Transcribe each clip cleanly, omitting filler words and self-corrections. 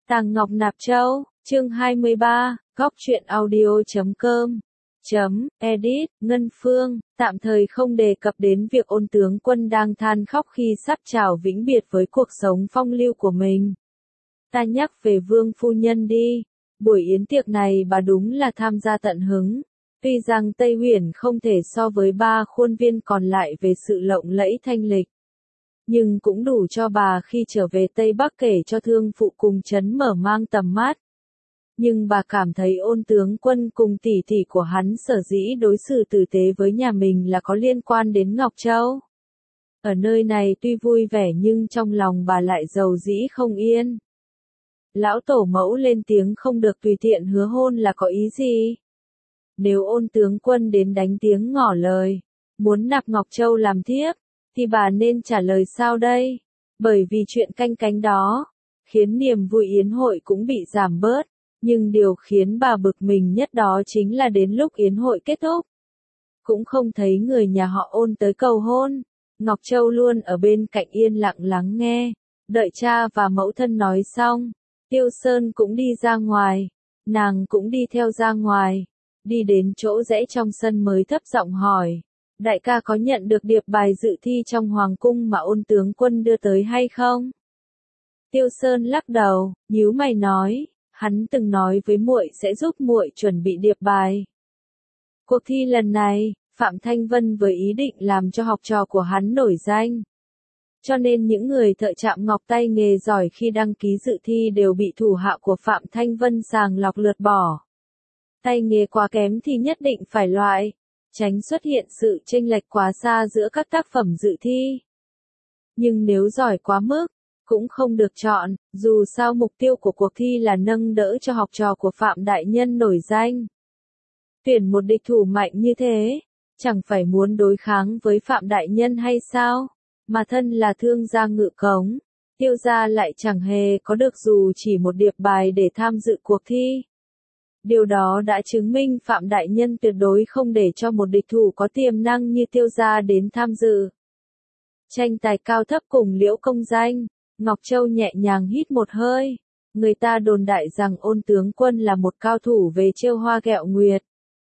Tàng Ngọc Nạp Châu, chương 23, góc truyện audio.com. Edit, Ngân Phương, tạm thời không đề cập đến việc Ôn tướng quân đang than khóc khi sắp chào vĩnh biệt với cuộc sống phong lưu của mình. Ta nhắc về Vương phu nhân đi, buổi yến tiệc này bà đúng là tham gia tận hứng. Tuy rằng Tây Huyền không thể so với ba khuôn viên còn lại về sự lộng lẫy thanh lịch, nhưng cũng đủ cho bà khi trở về Tây Bắc kể cho thương phụ cùng chấn mở mang tầm mắt. Nhưng bà cảm thấy Ôn tướng quân cùng tỷ tỷ của hắn sở dĩ đối xử tử tế với nhà mình là có liên quan đến Ngọc Châu. Ở nơi này tuy vui vẻ nhưng trong lòng bà lại dầu dĩ không yên. Lão tổ mẫu lên tiếng không được tùy tiện hứa hôn là có ý gì? Nếu Ôn tướng quân đến đánh tiếng ngỏ lời, muốn nạp Ngọc Châu làm thiếp, thì bà nên trả lời sao đây? Bởi vì chuyện canh cánh đó, khiến niềm vui yến hội cũng bị giảm bớt, nhưng điều khiến bà bực mình nhất đó chính là đến lúc yến hội kết thúc, cũng không thấy người nhà họ Ôn tới cầu hôn. Ngọc Châu luôn ở bên cạnh yên lặng lắng nghe, đợi cha và mẫu thân nói xong, Tiêu Sơn cũng đi ra ngoài, nàng cũng đi theo ra ngoài, đi đến chỗ rẽ trong sân mới thấp giọng hỏi. Đại ca có nhận được điệp bài dự thi trong hoàng cung mà Ôn tướng quân đưa tới hay không? Tiêu Sơn lắc đầu, nhíu mày nói, hắn từng nói với muội sẽ giúp muội chuẩn bị điệp bài. Cuộc thi lần này, Phạm Thanh Vân với ý định làm cho học trò của hắn nổi danh. Cho nên những người thợ chạm ngọc tay nghề giỏi khi đăng ký dự thi đều bị thủ hạ của Phạm Thanh Vân sàng lọc lượt bỏ. Tay nghề quá kém thì nhất định phải loại, tránh xuất hiện sự chênh lệch quá xa giữa các tác phẩm dự thi. Nhưng nếu giỏi quá mức, cũng không được chọn, dù sao mục tiêu của cuộc thi là nâng đỡ cho học trò của Phạm Đại Nhân nổi danh. Tuyển một địch thủ mạnh như thế, chẳng phải muốn đối kháng với Phạm Đại Nhân hay sao? Mà thân là thương gia Ngự Cống, Tiêu gia lại chẳng hề có được dù chỉ một điệp bài để tham dự cuộc thi. Điều đó đã chứng minh Phạm Đại Nhân tuyệt đối không để cho một địch thủ có tiềm năng như Tiêu gia đến tham dự. Tranh tài cao thấp cùng Liễu công danh, Ngọc Châu nhẹ nhàng hít một hơi. Người ta đồn đại rằng Ôn tướng quân là một cao thủ về trêu hoa ghẹo nguyệt,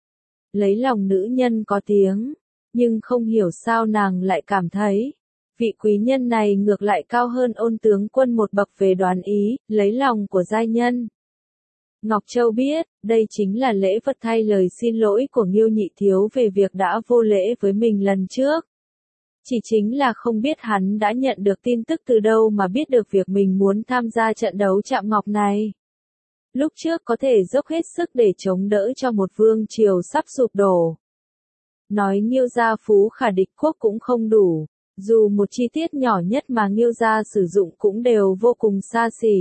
lấy lòng nữ nhân có tiếng, nhưng không hiểu sao nàng lại cảm thấy vị quý nhân này ngược lại cao hơn Ôn tướng quân một bậc về đoán ý, lấy lòng của giai nhân. Ngọc Châu biết, đây chính là lễ vật thay lời xin lỗi của Nghiêu nhị thiếu về việc đã vô lễ với mình lần trước. Chỉ chính là không biết hắn đã nhận được tin tức từ đâu mà biết được việc mình muốn tham gia trận đấu chạm ngọc này. Lúc trước có thể dốc hết sức để chống đỡ cho một vương triều sắp sụp đổ. Nói Nghiêu gia phú khả địch quốc cũng không đủ, dù một chi tiết nhỏ nhất mà Nghiêu gia sử dụng cũng đều vô cùng xa xỉ.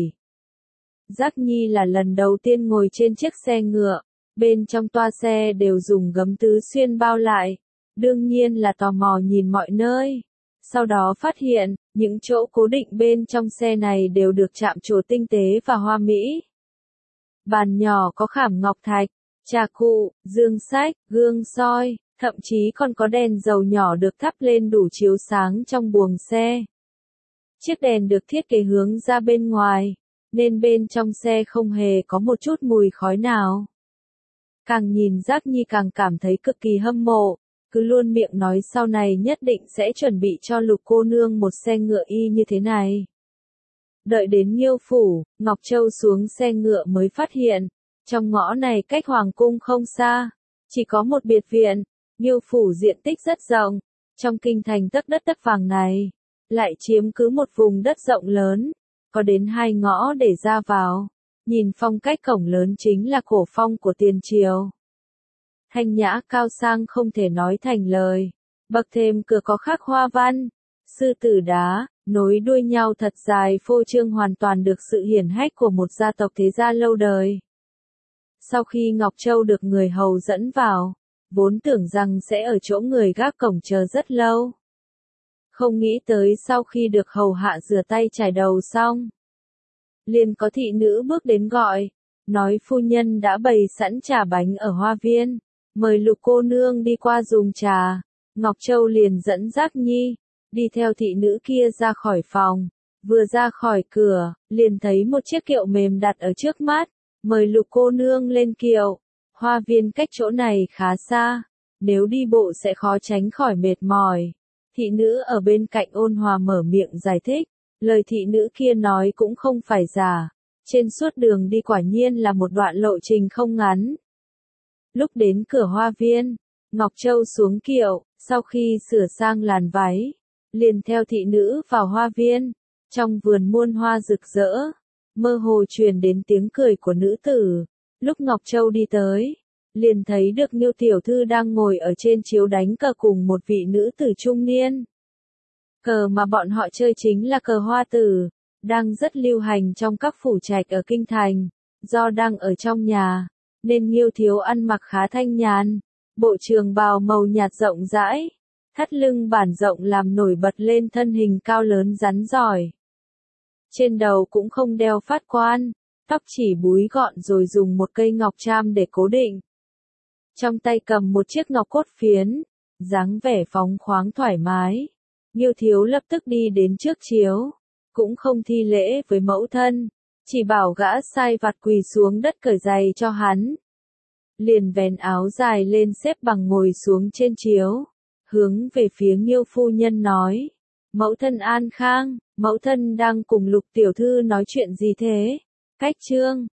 Giác Nhi là lần đầu tiên ngồi trên chiếc xe ngựa, bên trong toa xe đều dùng gấm tứ xuyên bao lại, đương nhiên là tò mò nhìn mọi nơi. Sau đó phát hiện, những chỗ cố định bên trong xe này đều được chạm trổ tinh tế và hoa mỹ. Bàn nhỏ có khảm ngọc thạch, trà cụ, dương sách, gương soi, thậm chí còn có đèn dầu nhỏ được thắp lên đủ chiếu sáng trong buồng xe. Chiếc đèn được thiết kế hướng ra bên ngoài, nên bên trong xe không hề có một chút mùi khói nào. Càng nhìn Giác Nhi càng cảm thấy cực kỳ hâm mộ, cứ luôn miệng nói sau này nhất định sẽ chuẩn bị cho Lục cô nương một xe ngựa y như thế này. Đợi đến Nghiêu phủ, Ngọc Châu xuống xe ngựa mới phát hiện, trong ngõ này cách hoàng cung không xa, chỉ có một biệt viện. Nghiêu phủ diện tích rất rộng, trong kinh thành tấc đất tấc vàng này, lại chiếm cứ một vùng đất rộng lớn, có đến 2 ngõ để ra vào. Nhìn phong cách cổng lớn chính là cổ phong của tiền triều. Thanh nhã cao sang không thể nói thành lời, bậc thềm cửa có khắc hoa văn, sư tử đá, nối đuôi nhau thật dài phô trương hoàn toàn được sự hiển hách của một gia tộc thế gia lâu đời. Sau khi Ngọc Châu được người hầu dẫn vào, vốn tưởng rằng sẽ ở chỗ người gác cổng chờ rất lâu. Không nghĩ tới sau khi được hầu hạ rửa tay chải đầu xong, liền có thị nữ bước đến gọi, nói phu nhân đã bày sẵn trà bánh ở hoa viên, mời Lục cô nương đi qua dùng trà. Ngọc Châu liền dẫn Giác Nhi, đi theo thị nữ kia ra khỏi phòng, Vừa ra khỏi cửa, liền thấy một chiếc kiệu mềm đặt ở trước mắt, mời Lục cô nương lên kiệu. Hoa viên cách chỗ này khá xa, nếu đi bộ sẽ khó tránh khỏi mệt mỏi. Thị nữ ở bên cạnh ôn hòa mở miệng giải thích, lời thị nữ kia nói cũng không phải giả. Trên suốt đường đi quả nhiên là một đoạn lộ trình không ngắn. Lúc đến cửa hoa viên, Ngọc Châu xuống kiệu, sau khi sửa sang làn váy, liền theo thị nữ vào hoa viên. Trong vườn muôn hoa rực rỡ, mơ hồ truyền đến tiếng cười của nữ tử. Lúc Ngọc Châu đi tới, liền thấy được Nghiêu tiểu thư đang ngồi ở trên chiếu đánh cờ cùng một vị nữ tử trung niên. Cờ mà bọn họ chơi chính là cờ hoa tử, đang rất lưu hành trong các phủ trạch ở kinh thành. Do đang ở trong nhà, nên Nghiêu thiếu ăn mặc khá thanh nhàn, bộ trường bào màu nhạt rộng rãi, thắt lưng bản rộng làm nổi bật lên thân hình cao lớn rắn giỏi. Trên đầu cũng không đeo phát quan, tóc chỉ búi gọn rồi dùng một cây ngọc tram để cố định. Trong tay cầm một chiếc ngọc cốt phiến, dáng vẻ phóng khoáng thoải mái. Nghiêu thiếu lập tức đi đến trước chiếu, cũng không thi lễ với mẫu thân, chỉ bảo gã sai vặt quỳ xuống đất cởi giày cho hắn. Liền vén áo dài lên xếp bằng ngồi xuống trên chiếu, hướng về phía Nghiêu phu nhân nói, mẫu thân an khang, mẫu thân đang cùng Lục tiểu thư nói chuyện gì thế? Cách chương